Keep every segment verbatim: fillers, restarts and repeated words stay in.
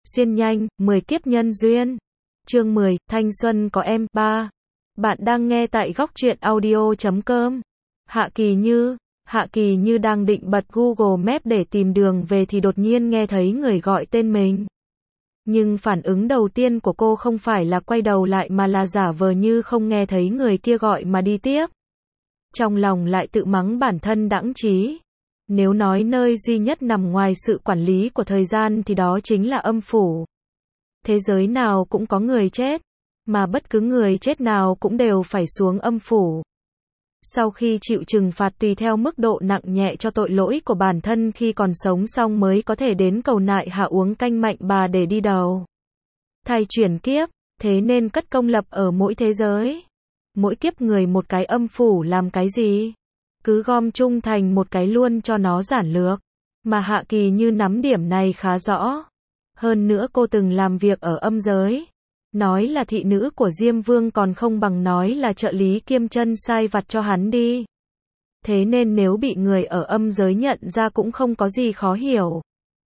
Xuyên nhanh, mười kiếp nhân duyên. Chương mười, thanh xuân có em. ba. Bạn đang nghe tại góc truyện audio chấm com. Hạ Kỳ Như. Hạ Kỳ Như đang định bật Google Maps để tìm đường về thì đột nhiên nghe thấy người gọi tên mình. Nhưng phản ứng đầu tiên của cô không phải là quay đầu lại mà là giả vờ như không nghe thấy người kia gọi mà đi tiếp. Trong lòng lại tự mắng bản thân đãng trí. Nếu nói nơi duy nhất nằm ngoài sự quản lý của thời gian thì đó chính là âm phủ. Thế giới nào cũng có người chết, mà bất cứ người chết nào cũng đều phải xuống âm phủ. Sau khi chịu trừng phạt tùy theo mức độ nặng nhẹ cho tội lỗi của bản thân khi còn sống xong mới có thể đến cầu nại hạ uống canh mạnh bà để đi đầu. Thay chuyển kiếp, thế nên cất công lập ở mỗi thế giới. Mỗi kiếp người một cái âm phủ làm cái gì? Cứ gom chung thành một cái luôn cho nó giản lược. Mà Hạ Kỳ Như nắm điểm này khá rõ. Hơn nữa cô từng làm việc ở âm giới. Nói là thị nữ của Diêm Vương còn không bằng nói là trợ lý kiêm chân sai vặt cho hắn đi. Thế nên nếu bị người ở âm giới nhận ra cũng không có gì khó hiểu.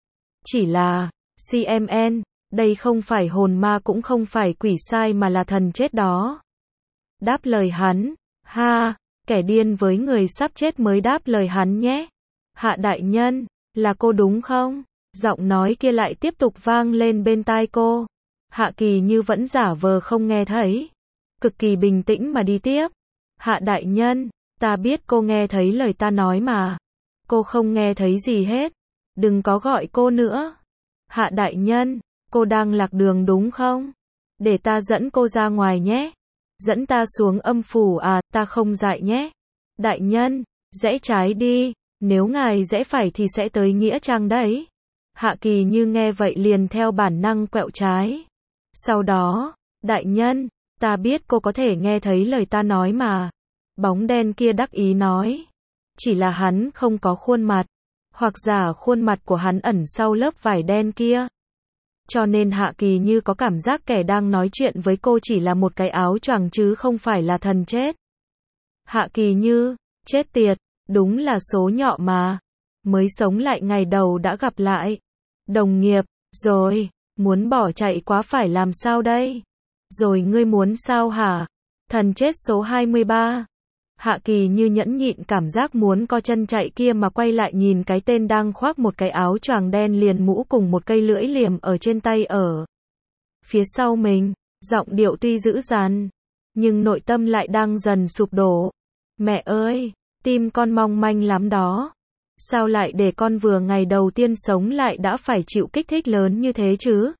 Chỉ là, xê em en, đây không phải hồn ma cũng không phải quỷ sai mà là thần chết đó. Đáp lời hắn, ha, kẻ điên với người sắp chết mới đáp lời hắn nhé. Hạ đại nhân, là cô đúng không? Giọng nói kia lại tiếp tục vang lên bên tai cô. Hạ Kỳ Như vẫn giả vờ không nghe thấy. Cực kỳ bình tĩnh mà đi tiếp. Hạ đại nhân, ta biết cô nghe thấy lời ta nói mà. Cô không nghe thấy gì hết. Đừng có gọi cô nữa. Hạ đại nhân, cô đang lạc đường đúng không? Để ta dẫn cô ra ngoài nhé. Dẫn ta xuống âm phủ à, ta không dại nhé. Đại nhân, rẽ trái đi, nếu ngài rẽ phải thì sẽ tới Nghĩa Trang đấy. Hạ Kỳ Như nghe vậy liền theo bản năng quẹo trái. Sau đó, đại nhân, ta biết cô có thể nghe thấy lời ta nói mà. Bóng đen kia đắc ý nói. Chỉ là hắn không có khuôn mặt, hoặc giả khuôn mặt của hắn ẩn sau lớp vải đen kia. Cho nên Hạ Kỳ Như có cảm giác kẻ đang nói chuyện với cô chỉ là một cái áo choàng chứ không phải là thần chết. Hạ Kỳ Như, chết tiệt, đúng là số nhọ mà. Mới sống lại ngày đầu đã gặp lại. Đồng nghiệp, rồi, muốn bỏ chạy quá phải làm sao đây? Rồi ngươi muốn sao hả? Thần chết số hai mươi ba. Hạ Kỳ Như nhẫn nhịn cảm giác muốn co chân chạy kia mà quay lại nhìn cái tên đang khoác một cái áo choàng đen liền mũ cùng một cây lưỡi liềm ở trên tay ở phía sau mình, giọng điệu tuy dữ dằn, nhưng nội tâm lại đang dần sụp đổ. Mẹ ơi, tim con mong manh lắm đó. Sao lại để con vừa ngày đầu tiên sống lại đã phải chịu kích thích lớn như thế chứ?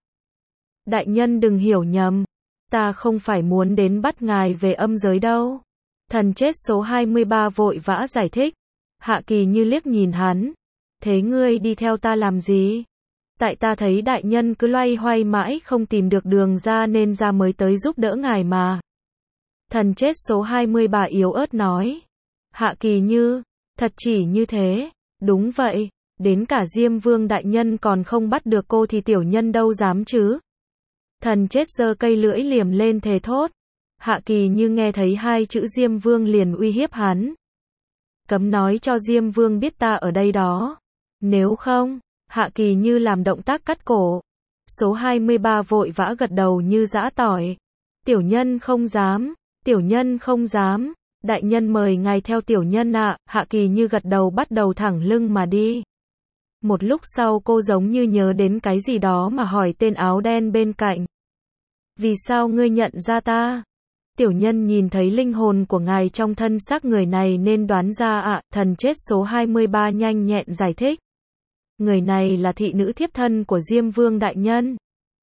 Đại nhân đừng hiểu nhầm, ta không phải muốn đến bắt ngài về âm giới đâu. Thần chết số hai mươi ba vội vã giải thích. Hạ Kỳ Như liếc nhìn hắn. Thế ngươi đi theo ta làm gì? Tại ta thấy đại nhân cứ loay hoay mãi không tìm được đường ra nên ra mới tới giúp đỡ ngài mà. Thần chết số hai mươi ba yếu ớt nói. Hạ Kỳ Như, thật chỉ như thế. Đúng vậy, đến cả Diêm Vương đại nhân còn không bắt được cô thì tiểu nhân đâu dám chứ. Thần chết giơ cây lưỡi liềm lên thề thốt. Hạ Kỳ Như nghe thấy hai chữ Diêm Vương liền uy hiếp hắn. Cấm nói cho Diêm Vương biết ta ở đây đó. Nếu không, Hạ Kỳ Như làm động tác cắt cổ. Số hai mươi ba vội vã gật đầu như giã tỏi. Tiểu nhân không dám, tiểu nhân không dám. Đại nhân mời ngài theo tiểu nhân ạ. Hạ Kỳ Như gật đầu bắt đầu thẳng lưng mà đi. Một lúc sau cô giống như nhớ đến cái gì đó mà hỏi tên áo đen bên cạnh. Vì sao ngươi nhận ra ta? Tiểu nhân nhìn thấy linh hồn của ngài trong thân xác người này nên đoán ra ạ. Thần chết số hai mươi ba nhanh nhẹn giải thích. Người này là thị nữ thiếp thân của Diêm Vương đại nhân.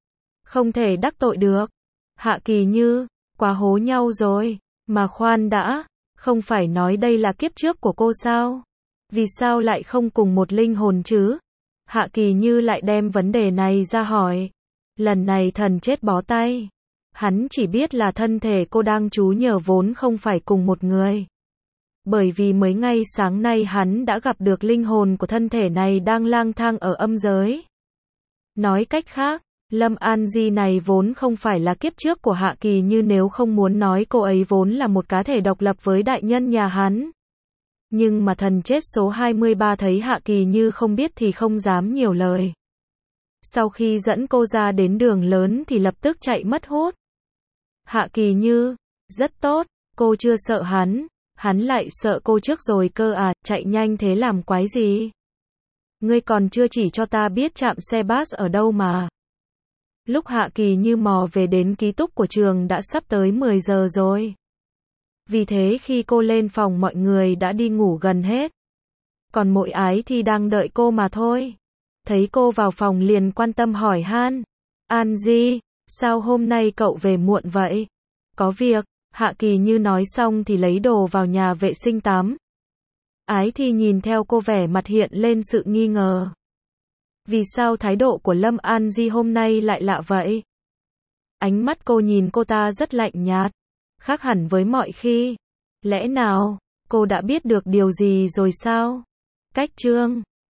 Không thể đắc tội được. Hạ Kỳ Như, quá hố nhau rồi. Mà khoan đã, không phải nói đây là kiếp trước của cô sao? Vì sao lại không cùng một linh hồn chứ? Hạ Kỳ Như lại đem vấn đề này ra hỏi. Lần này thần chết bó tay. Hắn chỉ biết là thân thể cô đang trú nhờ vốn không phải cùng một người. Bởi vì mới ngay sáng nay hắn đã gặp được linh hồn của thân thể này đang lang thang ở âm giới. Nói cách khác, Lâm An Di này vốn không phải là kiếp trước của Hạ Kỳ Như, nếu không muốn nói cô ấy vốn là một cá thể độc lập với đại nhân nhà hắn. Nhưng mà thần chết số hai mươi ba thấy Hạ Kỳ Như không biết thì không dám nhiều lời. Sau khi dẫn cô ra đến đường lớn thì lập tức chạy mất hút. Hạ Kỳ Như, rất tốt, cô chưa sợ hắn, hắn lại sợ cô trước rồi cơ à, chạy nhanh thế làm quái gì? Ngươi còn chưa chỉ cho ta biết trạm xe bus ở đâu mà. Lúc Hạ Kỳ Như mò về đến ký túc của trường đã sắp tới mười giờ rồi. Vì thế khi cô lên phòng mọi người đã đi ngủ gần hết. Còn Mội Ái thì đang đợi cô mà thôi. Thấy cô vào phòng liền quan tâm hỏi han. An Di, sao hôm nay cậu về muộn vậy? Có việc, Hạ Kỳ Như nói xong thì lấy đồ vào nhà vệ sinh tắm. Ái thì nhìn theo cô vẻ mặt hiện lên sự nghi ngờ. Vì sao thái độ của Lâm An Di hôm nay lại lạ vậy? Ánh mắt cô nhìn cô ta rất lạnh nhạt, khác hẳn với mọi khi. Lẽ nào, cô đã biết được điều gì rồi sao? Cách chương